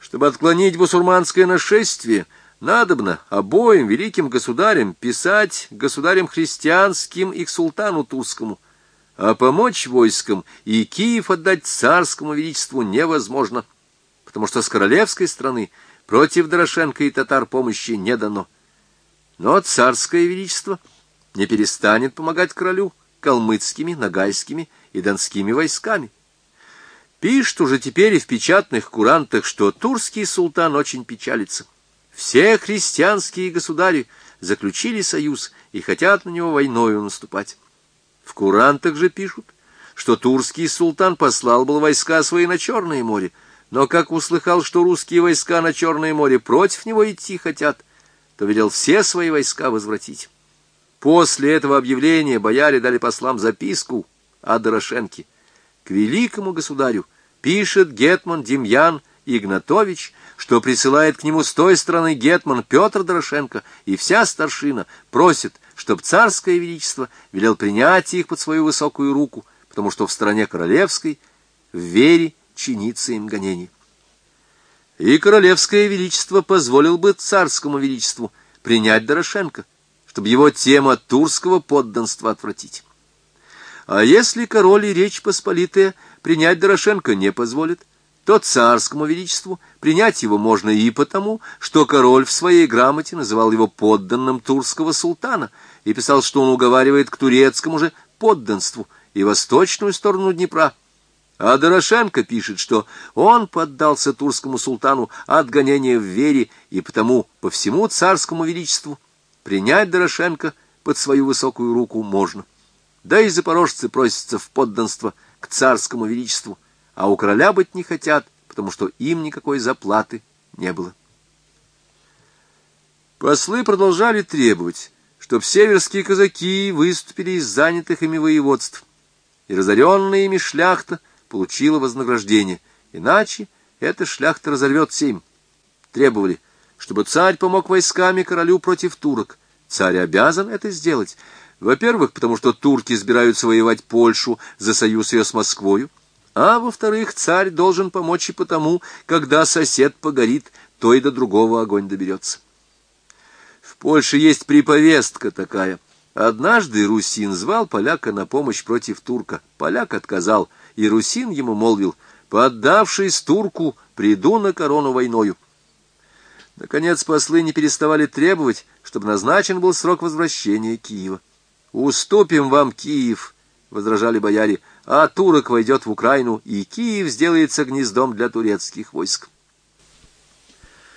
Чтобы отклонить бусурманское нашествие, надобно обоим великим государям писать государям христианским и к султану турскому, а помочь войскам и Киев отдать царскому величеству невозможно, потому что с королевской стороны против Дорошенко и татар помощи не дано. Но царское величество не перестанет помогать королю калмыцкими, ногайскими и донскими войсками. Пишет уже теперь и в печатных курантах, что турский султан очень печалится. Все христианские государи заключили союз и хотят на него войною наступать. В курантах же пишут, что турский султан послал был войска свои на Черное море, но как услыхал, что русские войска на Черное море против него идти хотят, то велел все свои войска возвратить. После этого объявления бояре дали послам записку о Дорошенке. К великому государю пишет гетман Демьян Игнатович, что присылает к нему с той стороны гетман Петр Дорошенко, и вся старшина просит, чтоб царское величество велел принять их под свою высокую руку, потому что в стороне королевской в вере чинится им гонение. И королевское величество позволил бы царскому величеству принять Дорошенко, чтобы его тема турского подданства отвратить. А если король и Речь Посполитая принять Дорошенко не позволит, то царскому величеству принять его можно и потому, что король в своей грамоте называл его подданным турского султана и писал, что он уговаривает к турецкому же подданству и восточную сторону Днепра. А Дорошенко пишет, что он поддался турскому султану от гонения в вере, и потому по всему царскому величеству принять Дорошенко под свою высокую руку можно. Да и запорожцы просятся в подданство к царскому величеству, а у короля быть не хотят, потому что им никакой заплаты не было. Послы продолжали требовать, чтоб северские казаки выступили из занятых ими воеводств, и разоренная ими шляхта получила вознаграждение, иначе эта шляхта разорвет Сейм. Требовали, чтобы царь помог войсками королю против турок. Царь обязан это сделать, во-первых, потому что турки собираются воевать Польшу за союз ее с Москвою, а во-вторых, царь должен помочь и потому, когда сосед погорит, то и до другого огонь доберется. В Польше есть приповестка такая. Однажды русин звал поляка на помощь против турка. Поляк отказал, и русин ему молвил: «Поддавшись турку, приду на корону войною». Наконец послы не переставали требовать, чтобы назначен был срок возвращения Киева. «Уступим вам Киев», — возражали бояре, — «а турок войдет в Украину, и Киев сделается гнездом для турецких войск».